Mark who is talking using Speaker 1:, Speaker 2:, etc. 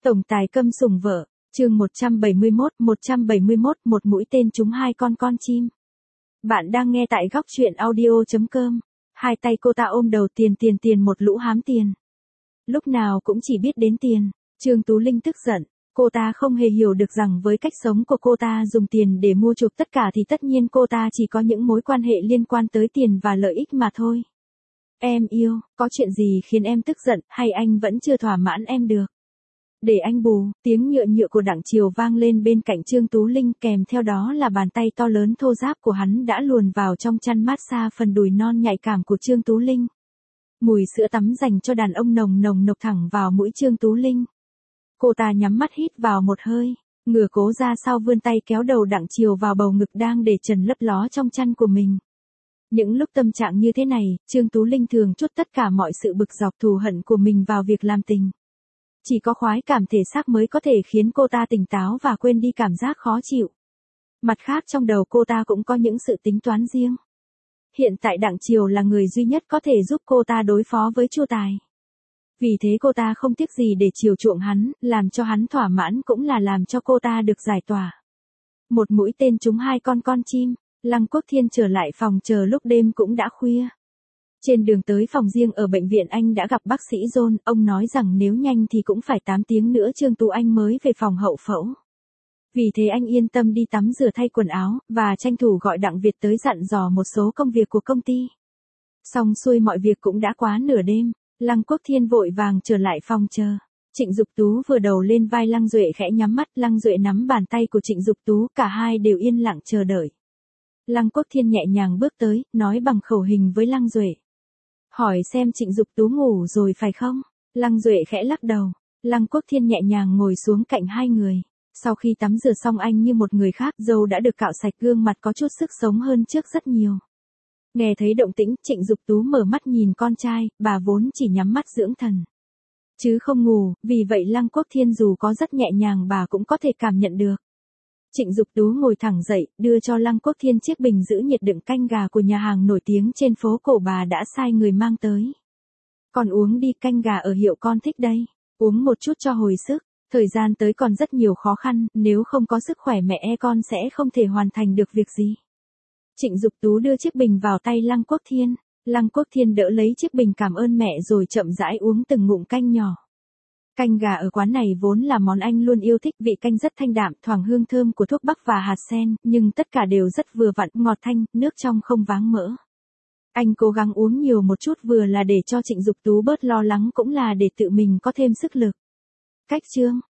Speaker 1: Tổng tài câm sủng vợ, chương 171, một mũi tên trúng hai con chim. Bạn đang nghe tại góc truyện audio.com. Hai tay cô ta ôm đầu tiền một lũ hám tiền. Lúc nào cũng chỉ biết đến tiền, Trương Tú Linh tức giận, cô ta không hề hiểu được rằng với cách sống của cô ta dùng tiền để mua chuộc tất cả thì tất nhiên cô ta chỉ có những mối quan hệ liên quan tới tiền và lợi ích mà thôi. Em yêu, có chuyện gì khiến em tức giận hay anh vẫn chưa thỏa mãn em được? Để anh bù, tiếng nhựa của Đặng Triều vang lên bên cạnh Trương Tú Linh, kèm theo đó là bàn tay to lớn thô ráp của hắn đã luồn vào trong chăn massage phần đùi non nhạy cảm của Trương Tú Linh. Mùi sữa tắm dành cho đàn ông nồng nộc thẳng vào mũi Trương Tú Linh. Cô ta nhắm mắt hít vào một hơi, ngửa cố ra sau vươn tay kéo đầu Đặng Triều vào bầu ngực đang để trần lấp ló trong chăn của mình. Những lúc tâm trạng như thế này, Trương Tú Linh thường trút tất cả mọi sự bực dọc thù hận của mình vào việc làm tình. Chỉ có khoái cảm thể xác mới có thể khiến cô ta tỉnh táo và quên đi cảm giác khó chịu. Mặt khác trong đầu cô ta cũng có những sự tính toán riêng. Hiện tại Đặng Triều là người duy nhất có thể giúp cô ta đối phó với Chu Tài. Vì thế cô ta không tiếc gì để chiều chuộng hắn, làm cho hắn thỏa mãn cũng là làm cho cô ta được giải tỏa. Một mũi tên trúng hai con chim, Lăng Quốc Thiên trở lại phòng chờ lúc đêm cũng đã khuya. Trên đường tới phòng riêng ở bệnh viện anh đã gặp bác sĩ John, ông nói rằng nếu nhanh thì cũng phải 8 tiếng nữa Trương Tú Anh mới về phòng hậu phẫu. Vì thế anh yên tâm đi tắm rửa thay quần áo, và tranh thủ gọi Đặng Việt tới dặn dò một số công việc của công ty. Xong xuôi mọi việc cũng đã quá nửa đêm, Lăng Quốc Thiên vội vàng trở lại phòng chờ. Trịnh Dục Tú vừa đầu lên vai Lăng Duệ khẽ nhắm mắt, Lăng Duệ nắm bàn tay của Trịnh Dục Tú, cả hai đều yên lặng chờ đợi. Lăng Quốc Thiên nhẹ nhàng bước tới, nói bằng khẩu hình với Lăng Duệ. Hỏi xem Trịnh Dục Tú ngủ rồi phải không? Lăng Duệ khẽ lắc đầu. Lăng Quốc Thiên nhẹ nhàng ngồi xuống cạnh hai người. Sau khi tắm rửa xong anh như một người khác, râu đã được cạo sạch, gương mặt có chút sức sống hơn trước rất nhiều. Nghe thấy động tĩnh, Trịnh Dục Tú mở mắt nhìn con trai, bà vốn chỉ nhắm mắt dưỡng thần, chứ không ngủ, vì vậy Lăng Quốc Thiên dù có rất nhẹ nhàng bà cũng có thể cảm nhận được. Trịnh Dục Tú ngồi thẳng dậy, đưa cho Lăng Quốc Thiên chiếc bình giữ nhiệt đựng canh gà của nhà hàng nổi tiếng trên phố cổ bà đã sai người mang tới. Con uống đi, canh gà ở hiệu con thích đây, uống một chút cho hồi sức, thời gian tới còn rất nhiều khó khăn, nếu không có sức khỏe mẹ con sẽ không thể hoàn thành được việc gì. Trịnh Dục Tú đưa chiếc bình vào tay Lăng Quốc Thiên, Lăng Quốc Thiên đỡ lấy chiếc bình cảm ơn mẹ rồi chậm rãi uống từng ngụm canh nhỏ. Canh gà ở quán này vốn là món anh luôn yêu thích, vị canh rất thanh đạm, thoảng hương thơm của thuốc bắc và hạt sen, nhưng tất cả đều rất vừa vặn, ngọt thanh, nước trong không váng mỡ. Anh cố gắng uống nhiều một chút, vừa là để cho Trịnh Dục Tú bớt lo lắng cũng là để tự mình có thêm sức lực. Cách chương,